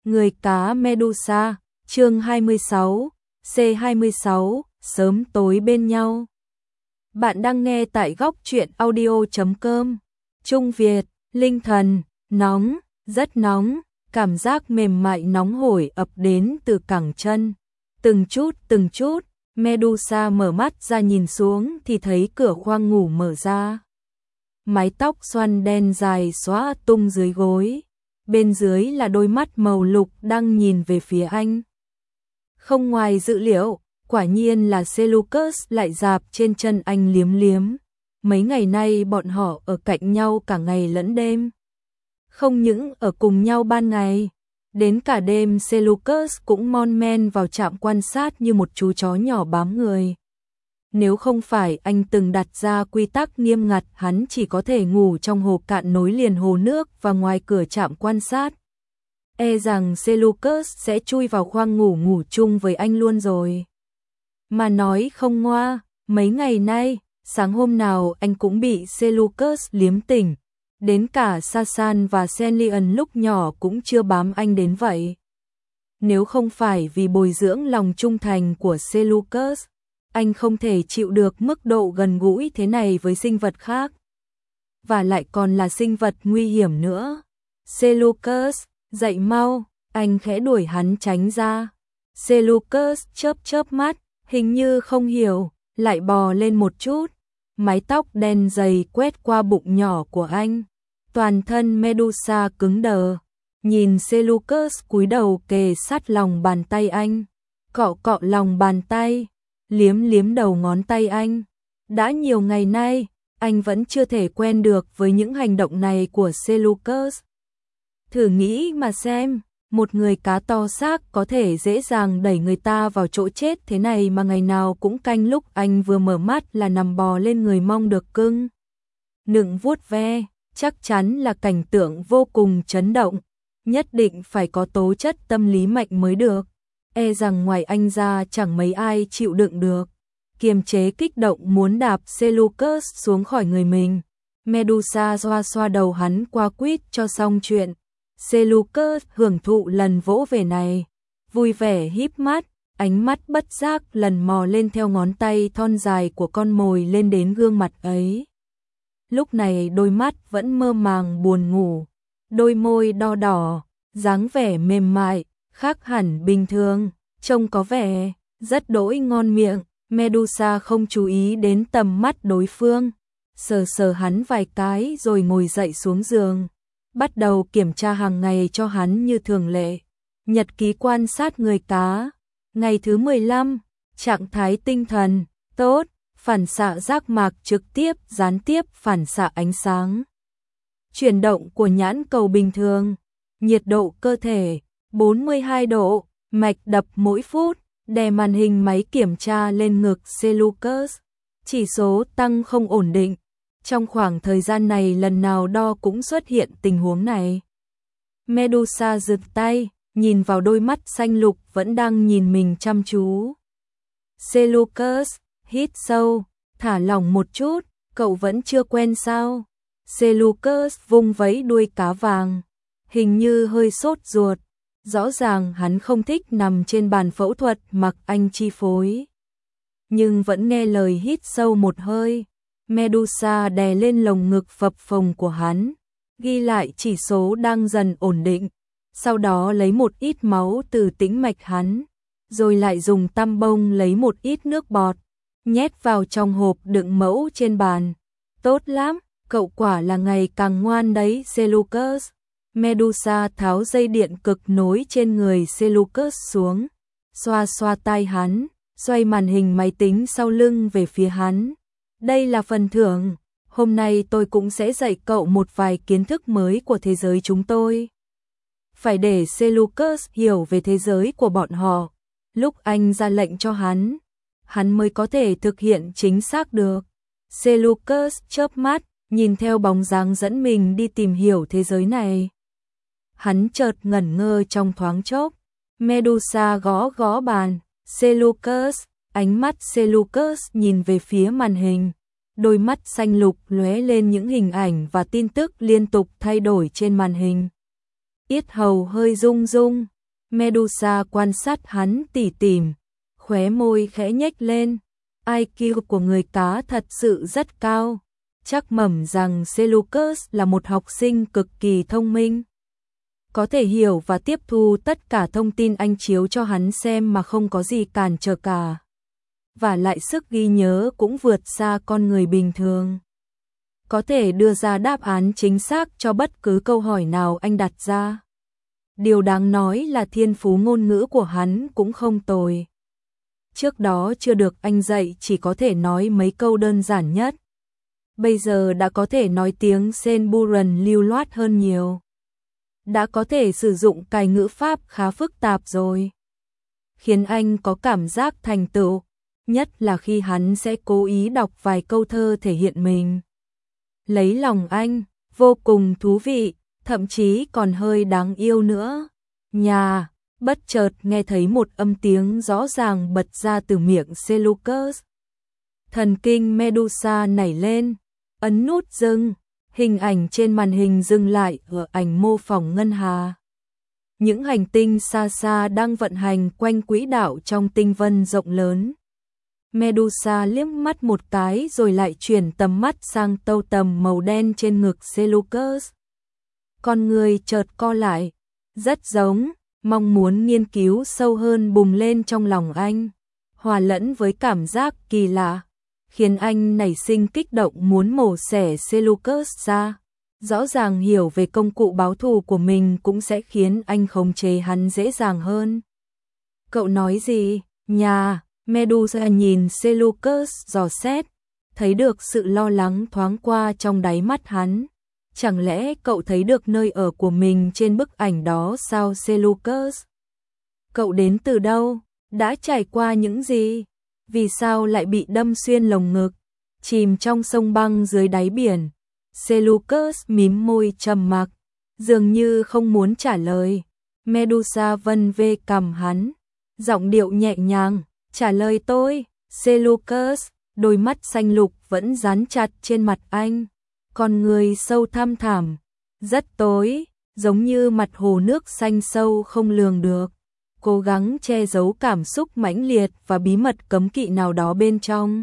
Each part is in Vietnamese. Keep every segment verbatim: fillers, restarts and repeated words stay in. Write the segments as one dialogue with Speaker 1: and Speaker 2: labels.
Speaker 1: Người cá Medusa, chương hai mươi sáu, C hai mươi sáu, sớm tối bên nhau. Bạn đang nghe tại góc truyện audio chấm com. Trung Việt, linh thần, nóng, rất nóng, cảm giác mềm mại nóng hổi ập đến từ cẳng chân. Từng chút từng chút, Medusa mở mắt ra nhìn xuống thì thấy cửa khoang ngủ mở ra. Mái tóc xoăn đen dài xõa tung dưới gối. Bên dưới là đôi mắt màu lục đang nhìn về phía anh. Không ngoài dự liệu, quả nhiên là Seleucus lại dạp trên chân anh liếm liếm. Mấy ngày nay bọn họ ở cạnh nhau cả ngày lẫn đêm. Không những ở cùng nhau ban ngày, đến cả đêm Seleucus cũng mon men vào trạm quan sát như một chú chó nhỏ bám người. Nếu không phải anh từng đặt ra quy tắc nghiêm ngặt, hắn chỉ có thể ngủ trong hồ cạn nối liền hồ nước và ngoài cửa trạm quan sát. E rằng Seleucus sẽ chui vào khoang ngủ ngủ chung với anh luôn rồi. Mà nói không ngoa, mấy ngày nay, sáng hôm nào anh cũng bị Seleucus liếm tỉnh. Đến cả Sasan và Senlian lúc nhỏ cũng chưa bám anh đến vậy. Nếu không phải vì bồi dưỡng lòng trung thành của Seleucus, anh không thể chịu được mức độ gần gũi thế này với sinh vật khác. Và lại còn là sinh vật nguy hiểm nữa. Seleucus, dậy mau, anh khẽ đuổi hắn tránh ra. Seleucus chớp chớp mắt, hình như không hiểu, lại bò lên một chút. Mái tóc đen dày quét qua bụng nhỏ của anh. Toàn thân Medusa cứng đờ. Nhìn Seleucus cúi đầu kề sát lòng bàn tay anh. Cọ cọ lòng bàn tay. Liếm liếm đầu ngón tay anh. Đã nhiều ngày nay, anh vẫn chưa thể quen được với những hành động này của Seleucus. Thử nghĩ mà xem, một người cá to xác có thể dễ dàng đẩy người ta vào chỗ chết thế này mà ngày nào cũng canh lúc anh vừa mở mắt là nằm bò lên người mong được cưng nựng vuốt ve, chắc chắn là cảnh tượng vô cùng chấn động, nhất định phải có tố chất tâm lý mạnh mới được. E rằng ngoài anh ra chẳng mấy ai chịu đựng được. Kiềm chế kích động muốn đạp Seleucus xuống khỏi người mình. Medusa xoa xoa đầu hắn qua quýt cho xong chuyện. Seleucus hưởng thụ lần vỗ về này, vui vẻ híp mắt, ánh mắt bất giác lần mò lên theo ngón tay thon dài của con mồi lên đến gương mặt ấy. Lúc này đôi mắt vẫn mơ màng buồn ngủ, đôi môi đo đỏ, dáng vẻ mềm mại, khác hẳn bình thường, trông có vẻ rất đỗi ngon miệng. Medusa không chú ý đến tầm mắt đối phương, sờ sờ hắn vài cái rồi ngồi dậy xuống giường, bắt đầu kiểm tra hàng ngày cho hắn như thường lệ. Nhật ký quan sát người cá. Ngày thứ mười lăm, trạng thái tinh thần tốt, phản xạ giác mạc trực tiếp, gián tiếp phản xạ ánh sáng. Chuyển động của nhãn cầu bình thường, nhiệt độ cơ thể bốn mươi hai độ, mạch đập mỗi phút. Đè màn hình máy kiểm tra lên ngực Seleucus, chỉ số tăng không ổn định. Trong khoảng thời gian này lần nào đo cũng xuất hiện tình huống này. Medusa giật tay, nhìn vào đôi mắt xanh lục vẫn đang nhìn mình chăm chú. Seleucus, hít sâu, thả lỏng một chút, cậu vẫn chưa quen sao? Seleucus vung vẫy đuôi cá vàng, hình như hơi sốt ruột. Rõ ràng hắn không thích nằm trên bàn phẫu thuật mặc anh chi phối. Nhưng vẫn nghe lời hít sâu một hơi. Medusa đè lên lồng ngực phập phồng của hắn, ghi lại chỉ số đang dần ổn định. Sau đó lấy một ít máu từ tĩnh mạch hắn, rồi lại dùng tăm bông lấy một ít nước bọt, nhét vào trong hộp đựng mẫu trên bàn. Tốt lắm, cậu quả là ngày càng ngoan đấy Seleucus. Medusa tháo dây điện cực nối trên người Seleucus xuống, xoa xoa tai hắn, xoay màn hình máy tính sau lưng về phía hắn. Đây là phần thưởng, hôm nay tôi cũng sẽ dạy cậu một vài kiến thức mới của thế giới chúng tôi. Phải để Seleucus hiểu về thế giới của bọn họ, lúc anh ra lệnh cho hắn, hắn mới có thể thực hiện chính xác được. Seleucus chớp mắt, nhìn theo bóng dáng dẫn mình đi tìm hiểu thế giới này. Hắn chợt ngẩn ngơ trong thoáng chốc. Medusa gõ gõ bàn. Seleucus, ánh mắt Seleucus nhìn về phía màn hình. Đôi mắt xanh lục lóe lên những hình ảnh và tin tức liên tục thay đổi trên màn hình. Yết hầu hơi rung rung, Medusa quan sát hắn tỉ tỉm, khóe môi khẽ nhếch lên. i kiu của người cá thật sự rất cao. Chắc mẩm rằng Seleucus là một học sinh cực kỳ thông minh. Có thể hiểu và tiếp thu tất cả thông tin anh chiếu cho hắn xem mà không có gì cản trở cả. Và lại sức ghi nhớ cũng vượt xa con người bình thường. Có thể đưa ra đáp án chính xác cho bất cứ câu hỏi nào anh đặt ra. Điều đáng nói là thiên phú ngôn ngữ của hắn cũng không tồi. Trước đó chưa được anh dạy chỉ có thể nói mấy câu đơn giản nhất. Bây giờ đã có thể nói tiếng Senburan lưu loát hơn nhiều. Đã có thể sử dụng cài ngữ pháp khá phức tạp rồi. Khiến anh có cảm giác thành tựu, nhất là khi hắn sẽ cố ý đọc vài câu thơ thể hiện mình. Lấy lòng anh, vô cùng thú vị, thậm chí còn hơi đáng yêu nữa. Nhà, bất chợt nghe thấy một âm tiếng rõ ràng bật ra từ miệng Seleucus. Thần kinh Medusa nảy lên, ấn nút dừng, hình ảnh trên màn hình dừng lại ở ảnh mô phỏng ngân hà. Những hành tinh xa xa đang vận hành quanh quỹ đạo trong tinh vân rộng lớn. Medusa liếc mắt một cái rồi lại chuyển tầm mắt sang tâu tầm màu đen trên ngực Seleucus. Con người chợt co lại, rất giống, mong muốn nghiên cứu sâu hơn bùng lên trong lòng anh, hòa lẫn với cảm giác kỳ lạ, khiến anh nảy sinh kích động muốn mổ xẻ Seleucus ra. Rõ ràng hiểu về công cụ báo thù của mình cũng sẽ khiến anh khống chế hắn dễ dàng hơn. Cậu nói gì, nhà? Medusa nhìn Seleucus dò xét, thấy được sự lo lắng thoáng qua trong đáy mắt hắn. Chẳng lẽ cậu thấy được nơi ở của mình trên bức ảnh đó sao Seleucus? Cậu đến từ đâu? Đã trải qua những gì? Vì sao lại bị đâm xuyên lồng ngực? Chìm trong sông băng dưới đáy biển. Seleucus mím môi trầm mặc, dường như không muốn trả lời. Medusa vân vê cằm hắn, giọng điệu nhẹ nhàng, trả lời tôi. Seleucus, đôi mắt xanh lục vẫn dán chặt trên mặt anh, con người sâu thăm thẳm, rất tối, giống như mặt hồ nước xanh sâu không lường được, cố gắng che giấu cảm xúc mãnh liệt và bí mật cấm kỵ nào đó bên trong.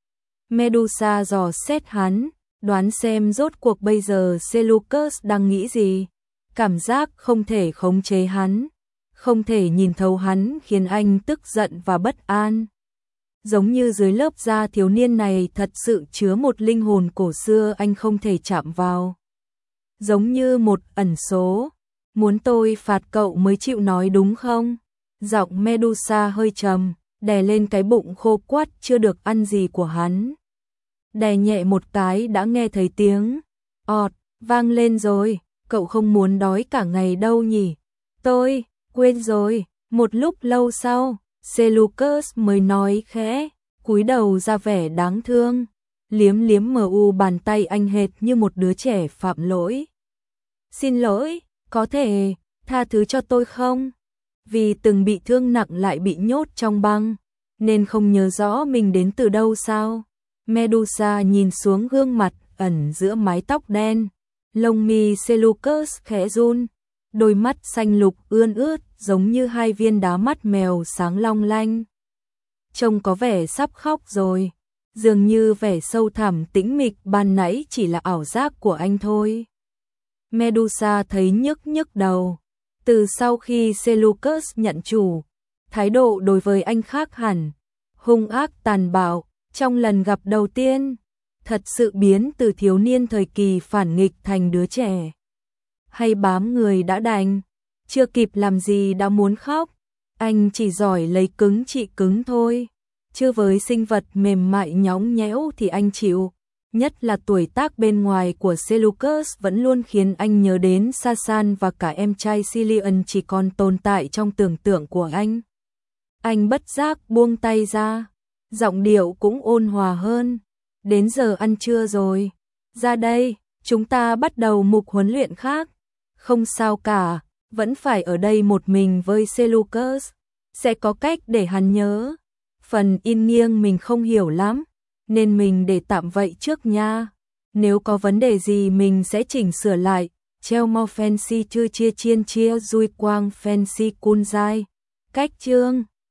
Speaker 1: Medusa dò xét hắn, đoán xem rốt cuộc bây giờ Seleucus đang nghĩ gì. Cảm giác không thể khống chế hắn, không thể nhìn thấu hắn khiến anh tức giận và bất an. Giống như dưới lớp da thiếu niên này thật sự chứa một linh hồn cổ xưa anh không thể chạm vào. Giống như một ẩn số. Muốn tôi phạt cậu mới chịu nói đúng không? Giọng Medusa hơi trầm, đè lên cái bụng khô quắt chưa được ăn gì của hắn. Đè nhẹ một cái đã nghe thấy tiếng ọt vang lên rồi. Cậu không muốn đói cả ngày đâu nhỉ? Tôi quên rồi. Một lúc lâu sau, Seleucus mới nói khẽ, cúi đầu ra vẻ đáng thương, liếm liếm mờ u bàn tay anh hệt như một đứa trẻ phạm lỗi. Xin lỗi, có thể tha thứ cho tôi không? Vì từng bị thương nặng lại bị nhốt trong băng, nên không nhớ rõ mình đến từ đâu sao? Medusa nhìn xuống gương mặt ẩn giữa mái tóc đen, lông mi Seleucus khẽ run, đôi mắt xanh lục ươn ướt giống như hai viên đá mắt mèo sáng long lanh. Trông có vẻ sắp khóc rồi, dường như vẻ sâu thẳm tĩnh mịch ban nãy chỉ là ảo giác của anh thôi. Medusa thấy nhức nhức đầu, từ sau khi Seleucus nhận chủ, thái độ đối với anh khác hẳn, hung ác tàn bạo, trong lần gặp đầu tiên, thật sự biến từ thiếu niên thời kỳ phản nghịch thành đứa trẻ. Hay bám người đã đành, chưa kịp làm gì đã muốn khóc, anh chỉ giỏi lấy cứng trị cứng thôi, chứ với sinh vật mềm mại nhõng nhẽo thì anh chịu, nhất là tuổi tác bên ngoài của Seleucus vẫn luôn khiến anh nhớ đến Sasan và cả em trai Cillian chỉ còn tồn tại trong tưởng tượng của anh. Anh bất giác buông tay ra, giọng điệu cũng ôn hòa hơn, đến giờ ăn trưa rồi, ra đây, chúng ta bắt đầu mục huấn luyện khác. Không sao cả, vẫn phải ở đây một mình với Seleucus, sẽ có cách để hắn nhớ. Phần in nghiêng mình không hiểu lắm, nên mình để tạm vậy trước nha. Nếu có vấn đề gì mình sẽ chỉnh sửa lại, treo mo fancy chưa chia chiên chia dui quang fancy cun dai. Cách chương